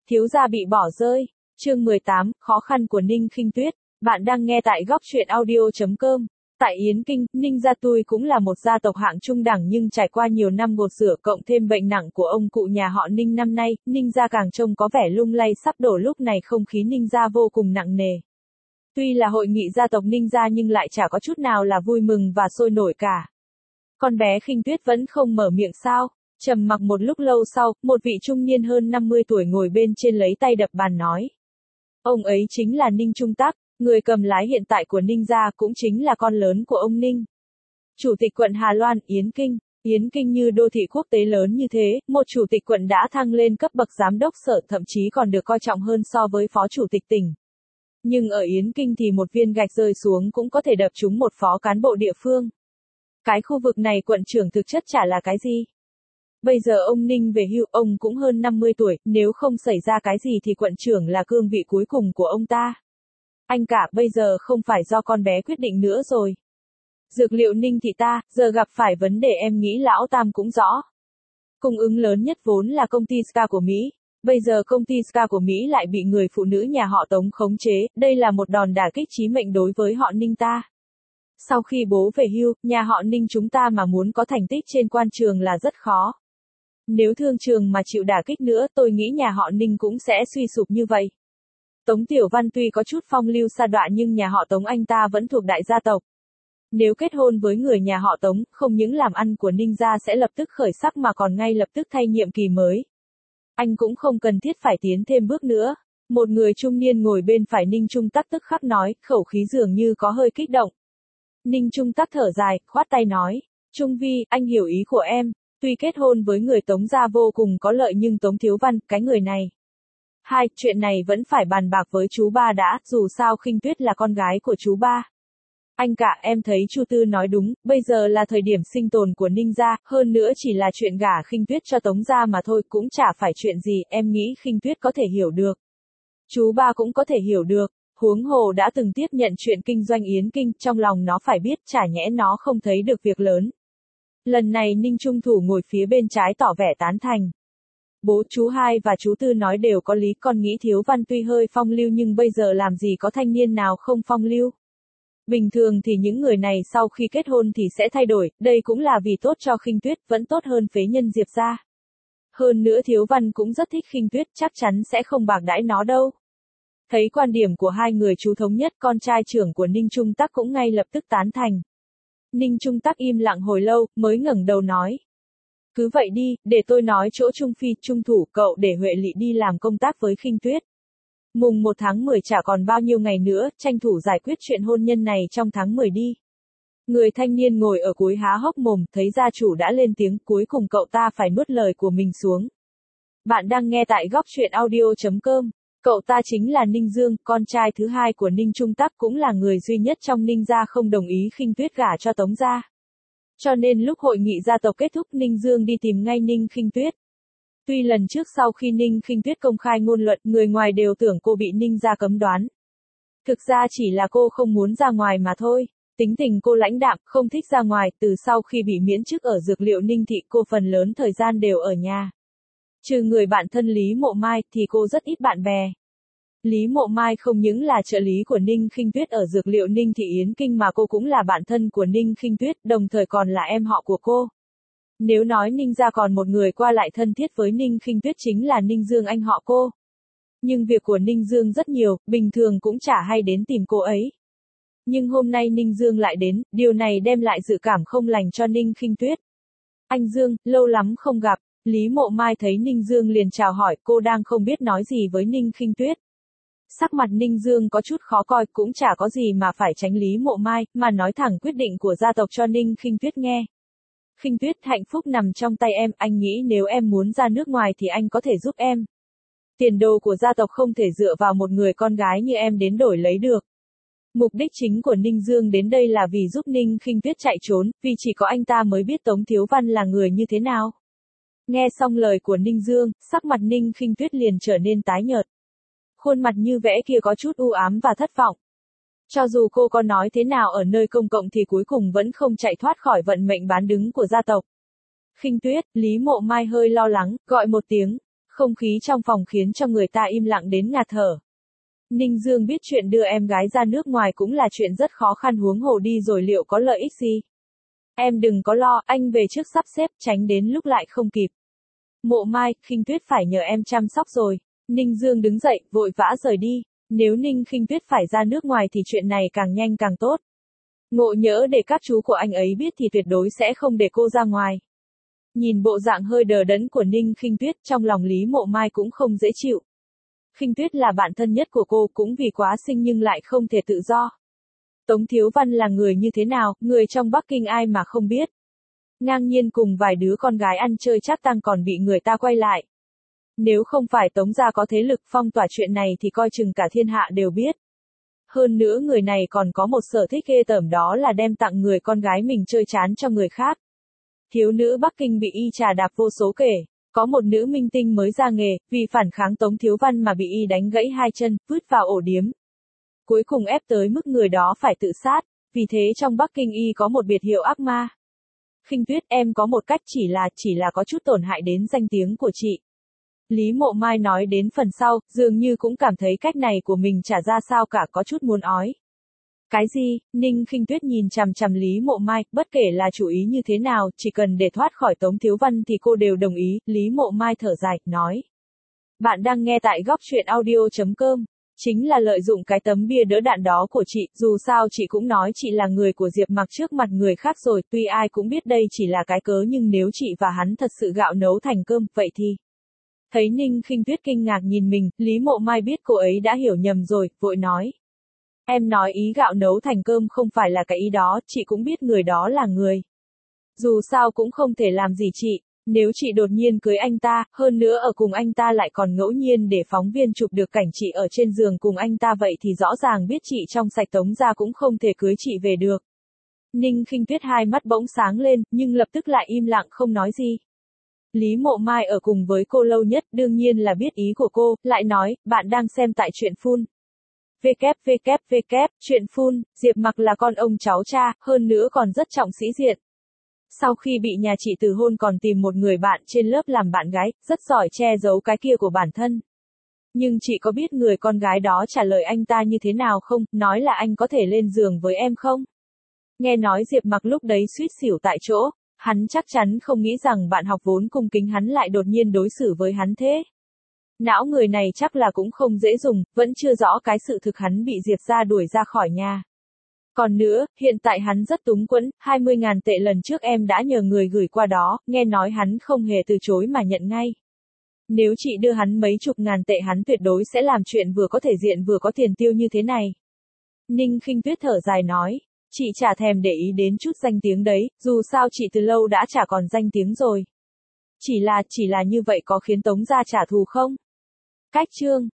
Thiếu gia bị bỏ rơi. Chương 18, khó khăn của Ninh Khinh Tuyết. Bạn đang nghe tại góc truyện audio.com. Tại Yến Kinh, Ninh gia Tui cũng là một gia tộc hạng trung đẳng nhưng trải qua nhiều năm gột rửa cộng thêm bệnh nặng của ông cụ nhà họ Ninh năm nay, Ninh gia càng trông có vẻ lung lay sắp đổ, lúc này không khí Ninh gia vô cùng nặng nề. Tuy là hội nghị gia tộc Ninh gia nhưng lại chả có chút nào là vui mừng và sôi nổi cả. Con bé Khinh Tuyết vẫn không mở miệng sao? Trầm mặc một lúc lâu sau, một vị trung niên hơn 50 tuổi ngồi bên trên lấy tay đập bàn nói. Ông ấy chính là Ninh Trung Tắc, người cầm lái hiện tại của Ninh gia, cũng chính là con lớn của ông Ninh. Chủ tịch quận Hà Loan, Yến Kinh. Yến Kinh như đô thị quốc tế lớn như thế, một chủ tịch quận đã thăng lên cấp bậc giám đốc sở, thậm chí còn được coi trọng hơn so với phó chủ tịch tỉnh. Nhưng ở Yến Kinh thì một viên gạch rơi xuống cũng có thể đập trúng một phó cán bộ địa phương. Cái khu vực này quận trưởng thực chất chả là cái gì. Bây giờ ông Ninh về hưu, ông cũng hơn 50 tuổi, nếu không xảy ra cái gì thì quận trưởng là cương vị cuối cùng của ông ta. Anh cả, bây giờ không phải do con bé quyết định nữa rồi. Dược liệu Ninh thị ta, giờ gặp phải vấn đề, em nghĩ lão Tam cũng rõ. Cung ứng lớn nhất vốn là công ty Ska của Mỹ. Bây giờ công ty Ska của Mỹ lại bị người phụ nữ nhà họ Tống khống chế, đây là một đòn đả kích chí mệnh đối với họ Ninh ta. Sau khi bố về hưu, nhà họ Ninh chúng ta mà muốn có thành tích trên quan trường là rất khó. Nếu thương trường mà chịu đả kích nữa, tôi nghĩ nhà họ Ninh cũng sẽ suy sụp như vậy. Tống Tiểu Văn tuy có chút phong lưu sa đọa nhưng nhà họ Tống anh ta vẫn thuộc đại gia tộc. Nếu kết hôn với người nhà họ Tống, không những làm ăn của Ninh gia sẽ lập tức khởi sắc mà còn ngay lập tức thay nhiệm kỳ mới. Anh cũng không cần thiết phải tiến thêm bước nữa. Một người trung niên ngồi bên phải Ninh Trung Tắc tức khắc nói, khẩu khí dường như có hơi kích động. Ninh Trung Tắc thở dài, khoát tay nói, Trung Vi, anh hiểu ý của em. Tuy kết hôn với người Tống gia vô cùng có lợi nhưng Tống Thiếu Văn, cái người này. Chuyện này vẫn phải bàn bạc với chú ba đã, dù sao Khinh Tuyết là con gái của chú ba. Anh cả, em thấy Chu Tư nói đúng, bây giờ là thời điểm sinh tồn của Ninh gia, hơn nữa chỉ là chuyện gả Khinh Tuyết cho Tống gia mà thôi, cũng chả phải chuyện gì, em nghĩ Khinh Tuyết có thể hiểu được. Chú ba cũng có thể hiểu được, huống hồ đã từng tiếp nhận chuyện kinh doanh Yến Kinh, trong lòng nó phải biết, chả nhẽ nó không thấy được việc lớn. Lần này Ninh Trung Thủ ngồi phía bên trái tỏ vẻ tán thành. Bố, chú hai và chú Tư nói đều có lý, con nghĩ Thiếu Văn tuy hơi phong lưu nhưng bây giờ làm gì có thanh niên nào không phong lưu. Bình thường thì những người này sau khi kết hôn thì sẽ thay đổi, đây cũng là vì tốt cho Khinh Tuyết, vẫn tốt hơn phế nhân Diệp gia. Hơn nữa Thiếu Văn cũng rất thích Khinh Tuyết, chắc chắn sẽ không bạc đãi nó đâu. Thấy quan điểm của hai người chú thống nhất, con trai trưởng của Ninh Trung Tắc cũng ngay lập tức tán thành. Ninh Trung Tắc im lặng hồi lâu, mới ngẩng đầu nói. Cứ vậy đi, để tôi nói chỗ Trung Phi, Trung Thủ, cậu để Huệ Lị đi làm công tác với Khinh Tuyết. Mùng 1 tháng 10 chả còn bao nhiêu ngày nữa, tranh thủ giải quyết chuyện hôn nhân này trong tháng 10 đi. Người thanh niên ngồi ở cuối há hốc mồm, thấy gia chủ đã lên tiếng, cuối cùng cậu ta phải nuốt lời của mình xuống. Bạn đang nghe tại góc truyện audio.com. Cậu ta chính là Ninh Dương, con trai thứ hai của Ninh Trung Tắc, cũng là người duy nhất trong Ninh gia không đồng ý Khinh Tuyết gả cho Tống gia. Cho nên lúc hội nghị gia tộc kết thúc, Ninh Dương đi tìm ngay Ninh Khinh Tuyết. Tuy lần trước sau khi Ninh Khinh Tuyết công khai ngôn luận, người ngoài đều tưởng cô bị Ninh gia cấm đoán. Thực ra chỉ là cô không muốn ra ngoài mà thôi. Tính tình cô lãnh đạm, không thích ra ngoài, từ sau khi bị miễn chức ở dược liệu Ninh thị, cô phần lớn thời gian đều ở nhà. Trừ người bạn thân Lý Mộ Mai thì cô rất ít bạn bè. Lý Mộ Mai không những là trợ lý của Ninh Khinh Tuyết ở dược liệu Ninh thị Yến Kinh mà cô cũng là bạn thân của Ninh Khinh Tuyết, đồng thời còn là em họ của cô. Nếu nói Ninh gia còn một người qua lại thân thiết với Ninh Khinh Tuyết chính là Ninh Dương anh họ cô. Nhưng việc của Ninh Dương rất nhiều, bình thường cũng chả hay đến tìm cô ấy. Nhưng hôm nay Ninh Dương lại đến, điều này đem lại dự cảm không lành cho Ninh Khinh Tuyết. Anh Dương, lâu lắm không gặp. Lý Mộ Mai thấy Ninh Dương liền chào hỏi, cô đang không biết nói gì với Ninh Khinh Tuyết. Sắc mặt Ninh Dương có chút khó coi, cũng chả có gì mà phải tránh Lý Mộ Mai, mà nói thẳng quyết định của gia tộc cho Ninh Khinh Tuyết nghe. Khinh Tuyết, hạnh phúc nằm trong tay em, anh nghĩ nếu em muốn ra nước ngoài thì anh có thể giúp em. Tiền đồ của gia tộc không thể dựa vào một người con gái như em đến đổi lấy được. Mục đích chính của Ninh Dương đến đây là vì giúp Ninh Khinh Tuyết chạy trốn, vì chỉ có anh ta mới biết Tống Thiếu Văn là người như thế nào. Nghe xong lời của Ninh Dương, sắc mặt Ninh Khinh Tuyết liền trở nên tái nhợt. Khuôn mặt như vẽ kia có chút u ám và thất vọng. Cho dù cô có nói thế nào ở nơi công cộng thì cuối cùng vẫn không chạy thoát khỏi vận mệnh bán đứng của gia tộc. Khinh Tuyết, Lý Mộ Mai hơi lo lắng, gọi một tiếng. Không khí trong phòng khiến cho người ta im lặng đến ngạt thở. Ninh Dương biết chuyện đưa em gái ra nước ngoài cũng là chuyện rất khó khăn, huống hồ đi rồi liệu có lợi ích gì. Em đừng có lo, anh về trước sắp xếp, tránh đến lúc lại không kịp. Mộ Mai, Khinh Tuyết phải nhờ em chăm sóc rồi. Ninh Dương đứng dậy, vội vã rời đi. Nếu Ninh Khinh Tuyết phải ra nước ngoài thì chuyện này càng nhanh càng tốt. Ngộ nhỡ để các chú của anh ấy biết thì tuyệt đối sẽ không để cô ra ngoài. Nhìn bộ dạng hơi đờ đẫn của Ninh Khinh Tuyết, trong lòng Lý Mộ Mai cũng không dễ chịu. Khinh Tuyết là bạn thân nhất của cô, cũng vì quá xinh nhưng lại không thể tự do. Tống Thiếu Văn là người như thế nào, người trong Bắc Kinh ai mà không biết. Ngang nhiên cùng vài đứa con gái ăn chơi trác tang còn bị người ta quay lại. Nếu không phải Tống gia có thế lực phong tỏa chuyện này thì coi chừng cả thiên hạ đều biết. Hơn nữa người này còn có một sở thích ghê tởm, đó là đem tặng người con gái mình chơi chán cho người khác. Thiếu nữ Bắc Kinh bị y trà đạp vô số kể. Có một nữ minh tinh mới ra nghề, vì phản kháng Tống Thiếu Văn mà bị y đánh gãy hai chân, vứt vào ổ điếm. Cuối cùng ép tới mức người đó phải tự sát, vì thế trong Bắc Kinh y có một biệt hiệu ác ma. Khinh Tuyết, em có một cách chỉ là có chút tổn hại đến danh tiếng của chị. Lý Mộ Mai nói đến phần sau, dường như cũng cảm thấy cách này của mình chả ra sao cả, có chút muốn ói. Cái gì? Ninh Khinh Tuyết nhìn chằm chằm Lý Mộ Mai, bất kể là chủ ý như thế nào, chỉ cần để thoát khỏi Tống Thiếu Văn thì cô đều đồng ý. Lý Mộ Mai thở dài, nói. Bạn đang nghe tại góc truyện audio.com. Chính là lợi dụng cái tấm bia đỡ đạn đó của chị, dù sao chị cũng nói chị là người của Diệp Mặc trước mặt người khác rồi, tuy ai cũng biết đây chỉ là cái cớ nhưng nếu chị và hắn thật sự gạo nấu thành cơm, vậy thì... Thấy Ninh Khinh Tuyết kinh ngạc nhìn mình, Lý Mộ Mai biết cô ấy đã hiểu nhầm rồi, vội nói. Em nói ý gạo nấu thành cơm không phải là cái ý đó, chị cũng biết người đó là người. Dù sao cũng không thể làm gì chị, nếu chị đột nhiên cưới anh ta, hơn nữa ở cùng anh ta lại còn ngẫu nhiên để phóng viên chụp được cảnh chị ở trên giường cùng anh ta, vậy thì rõ ràng biết chị trong sạch, Tống gia cũng không thể cưới chị về được. Ninh Khinh Tuyết hai mắt bỗng sáng lên, nhưng lập tức lại im lặng không nói gì. Lý Mộ Mai ở cùng với cô lâu nhất, đương nhiên là biết ý của cô, lại nói, bạn đang xem tại truyện phun. Truyện phun, Diệp Mặc là con ông cháu cha, hơn nữa còn rất trọng sĩ diện. Sau khi bị nhà chị từ hôn còn tìm một người bạn trên lớp làm bạn gái, rất giỏi che giấu cái kia của bản thân. Nhưng chị có biết người con gái đó trả lời anh ta như thế nào không, nói là anh có thể lên giường với em không? Nghe nói Diệp Mặc lúc đấy suýt xỉu tại chỗ, hắn chắc chắn không nghĩ rằng bạn học vốn cung kính hắn lại đột nhiên đối xử với hắn thế. Não người này chắc là cũng không dễ dùng, vẫn chưa rõ cái sự thực hắn bị Diệp gia đuổi ra khỏi nhà. Còn nữa, hiện tại hắn rất túng quẫn, 20.000 tệ lần trước em đã nhờ người gửi qua đó, nghe nói hắn không hề từ chối mà nhận ngay. Nếu chị đưa hắn mấy chục ngàn tệ hắn tuyệt đối sẽ làm chuyện vừa có thể diện vừa có tiền tiêu như thế này. Ninh Khinh Tuyết thở dài nói, chị chả thèm để ý đến chút danh tiếng đấy, dù sao chị từ lâu đã chả còn danh tiếng rồi. Chỉ là như vậy có khiến Tống gia trả thù không? Cách chương